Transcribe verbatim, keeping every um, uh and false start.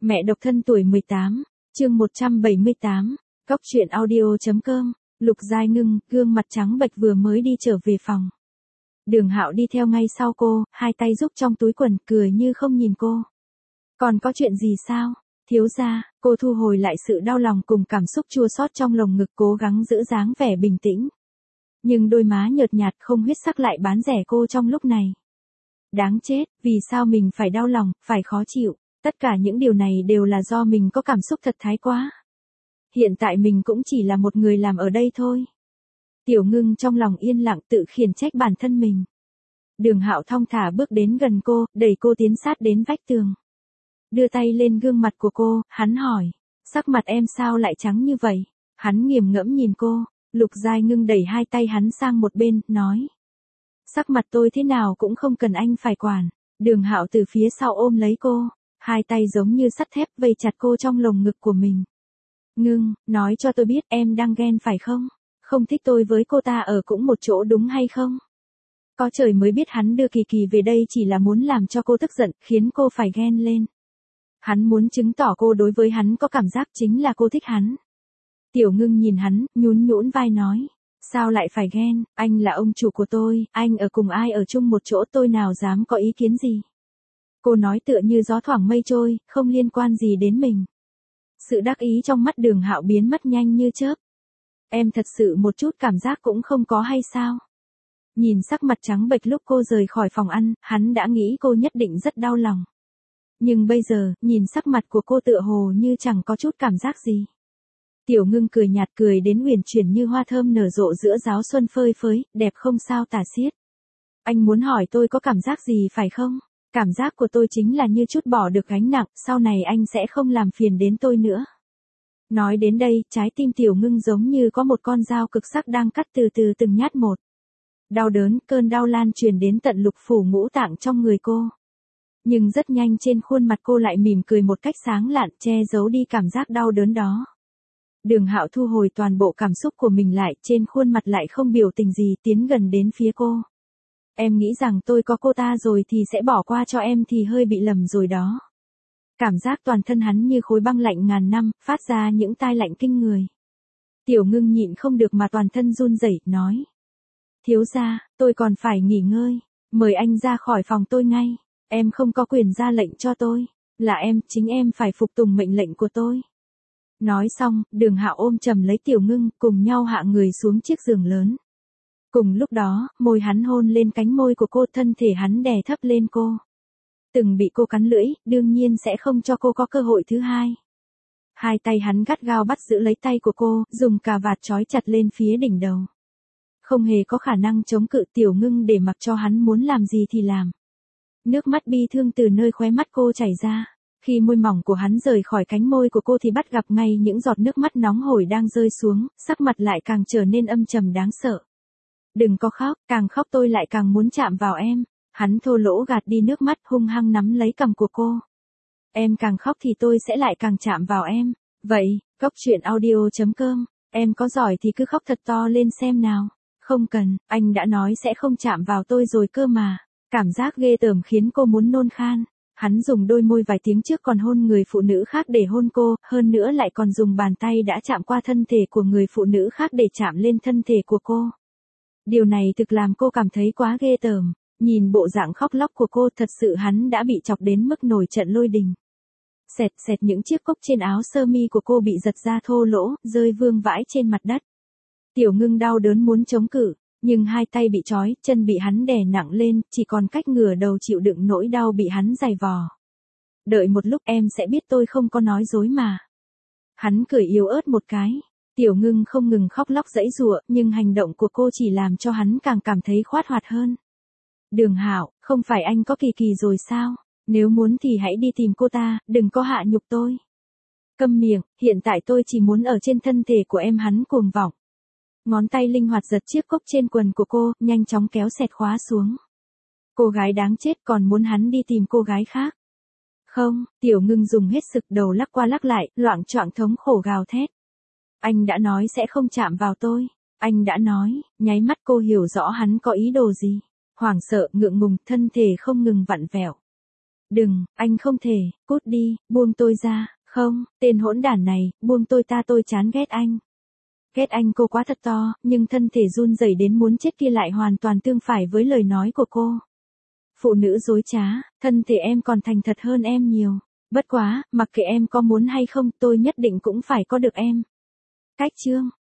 Mẹ độc thân tuổi mười tám, chương một trăm bảy mươi tám, Cóc truyện audio.com, Lục Giai Ngưng, gương mặt trắng bệch vừa mới đi trở về phòng. Đường Hạo đi theo ngay sau cô, hai tay rúc trong túi quần, cười như không nhìn cô. Còn có chuyện gì sao? Thiếu gia, cô thu hồi lại sự đau lòng cùng cảm xúc chua xót trong lồng ngực, cố gắng giữ dáng vẻ bình tĩnh. Nhưng đôi má nhợt nhạt không huyết sắc lại bán rẻ cô trong lúc này. Đáng chết, vì sao mình phải đau lòng, phải khó chịu? Tất cả những điều này đều là do mình có cảm xúc thật thái quá. Hiện tại mình cũng chỉ là một người làm ở đây thôi. Tiểu Ngưng trong lòng yên lặng tự khiển trách bản thân mình. Đường Hạo thong thả bước đến gần cô, đẩy cô tiến sát đến vách tường. Đưa tay lên gương mặt của cô, hắn hỏi, sắc mặt em sao lại trắng như vậy? Hắn nghiền ngẫm nhìn cô, Lục Giai Ngưng đẩy hai tay hắn sang một bên, nói. Sắc mặt tôi thế nào cũng không cần anh phải quản. Đường Hạo từ phía sau ôm lấy cô, hai tay giống như sắt thép vây chặt cô trong lồng ngực của mình. Ngưng, nói cho tôi biết em đang ghen phải không? Không thích tôi với cô ta ở cũng một chỗ đúng hay không? Có trời mới biết hắn đưa Kỳ Kỳ về đây chỉ là muốn làm cho cô tức giận, khiến cô phải ghen lên. Hắn muốn chứng tỏ cô đối với hắn có cảm giác, chính là cô thích hắn. Tiểu Ngưng nhìn hắn, nhún nhũn vai nói. Sao lại phải ghen, anh là ông chủ của tôi, anh ở cùng ai ở chung một chỗ tôi nào dám có ý kiến gì. Cô nói tựa như gió thoảng mây trôi, không liên quan gì đến mình. Sự đắc ý trong mắt Đường Hạo biến mất nhanh như chớp. Em thật sự một chút cảm giác cũng không có hay sao? Nhìn sắc mặt trắng bệch lúc cô rời khỏi phòng ăn, hắn đã nghĩ cô nhất định rất đau lòng. Nhưng bây giờ, nhìn sắc mặt của cô tựa hồ như chẳng có chút cảm giác gì. Tiểu Ngưng cười nhạt, cười đến uyển chuyển như hoa thơm nở rộ giữa giáo xuân phơi phới, đẹp không sao tả xiết. Anh muốn hỏi tôi có cảm giác gì phải không? Cảm giác của tôi chính là như chút bỏ được gánh nặng, sau này anh sẽ không làm phiền đến tôi nữa. Nói đến đây, trái tim Tiểu Ngưng giống như có một con dao cực sắc đang cắt từ từ từng nhát một. Đau đớn, cơn đau lan truyền đến tận lục phủ ngũ tạng trong người cô. Nhưng rất nhanh trên khuôn mặt cô lại mỉm cười một cách sáng lạn, che giấu đi cảm giác đau đớn đó. Đường Hạo thu hồi toàn bộ cảm xúc của mình lại, trên khuôn mặt lại không biểu tình gì, tiến gần đến phía cô. Em nghĩ rằng tôi có cô ta rồi thì sẽ bỏ qua cho em thì hơi bị lầm rồi đó. Cảm giác toàn thân hắn như khối băng lạnh ngàn năm, phát ra những tai lạnh kinh người. Tiểu Ngưng nhịn không được mà toàn thân run rẩy, nói. Thiếu gia, tôi còn phải nghỉ ngơi, mời anh ra khỏi phòng tôi ngay. Em không có quyền ra lệnh cho tôi, là em, chính em phải phục tùng mệnh lệnh của tôi. Nói xong, Đường Hạo ôm chầm lấy Tiểu Ngưng, cùng nhau hạ người xuống chiếc giường lớn. Cùng lúc đó, môi hắn hôn lên cánh môi của cô, thân thể hắn đè thấp lên cô. Từng bị cô cắn lưỡi, đương nhiên sẽ không cho cô có cơ hội thứ hai. Hai tay hắn gắt gao bắt giữ lấy tay của cô, dùng cà vạt trói chặt lên phía đỉnh đầu. Không hề có khả năng chống cự, Tiểu Ngưng để mặc cho hắn muốn làm gì thì làm. Nước mắt bi thương từ nơi khóe mắt cô chảy ra. Khi môi mỏng của hắn rời khỏi cánh môi của cô thì bắt gặp ngay những giọt nước mắt nóng hổi đang rơi xuống, sắc mặt lại càng trở nên âm trầm đáng sợ. Đừng có khóc, càng khóc tôi lại càng muốn chạm vào em. Hắn thô lỗ gạt đi nước mắt, hung hăng nắm lấy cằm của cô. Em càng khóc thì tôi sẽ lại càng chạm vào em. Vậy, Cóc truyện audio.com, em có giỏi thì cứ khóc thật to lên xem nào. Không cần, anh đã nói sẽ không chạm vào tôi rồi cơ mà. Cảm giác ghê tởm khiến cô muốn nôn khan. Hắn dùng đôi môi vài tiếng trước còn hôn người phụ nữ khác để hôn cô, hơn nữa lại còn dùng bàn tay đã chạm qua thân thể của người phụ nữ khác để chạm lên thân thể của cô. Điều này thực làm cô cảm thấy quá ghê tởm. Nhìn bộ dạng khóc lóc của cô, thật sự hắn đã bị chọc đến mức nổi trận lôi đình. Xẹt xẹt những chiếc cúc trên áo sơ mi của cô bị giật ra thô lỗ, rơi vương vãi trên mặt đất. Tiểu Ngưng đau đớn muốn chống cự, nhưng hai tay bị trói, chân bị hắn đè nặng lên, chỉ còn cách ngửa đầu chịu đựng nỗi đau bị hắn giày vò. Đợi một lúc em sẽ biết tôi không có nói dối mà. Hắn cười yếu ớt một cái. Tiểu Ngưng không ngừng khóc lóc giãy giụa, nhưng hành động của cô chỉ làm cho hắn càng cảm thấy khoát hoạt hơn. Đường Hạo, không phải anh có Kỳ Kỳ rồi sao? Nếu muốn thì hãy đi tìm cô ta, đừng có hạ nhục tôi. Câm miệng, hiện tại tôi chỉ muốn ở trên thân thể của em, hắn cuồng vọng. Ngón tay linh hoạt giật chiếc cúc trên quần của cô, nhanh chóng kéo xẹt khóa xuống. Cô gái đáng chết còn muốn hắn đi tìm cô gái khác. Không, Tiểu Ngưng dùng hết sức đầu lắc qua lắc lại, loạng choạng thống khổ gào thét. Anh đã nói sẽ không chạm vào tôi. Anh đã nói, nháy mắt cô hiểu rõ hắn có ý đồ gì. Hoảng sợ, ngượng ngùng, thân thể không ngừng vặn vẹo. Đừng, anh không thể, cút đi, buông tôi ra, không, tên hỗn đản này, buông tôi ta tôi chán ghét anh. Ghét anh cô quá thật to, nhưng thân thể run rẩy đến muốn chết kia lại hoàn toàn tương phải với lời nói của cô. Phụ nữ dối trá, thân thể em còn thành thật hơn em nhiều. Bất quá, mặc kệ em có muốn hay không tôi nhất định cũng phải có được em. Cách chương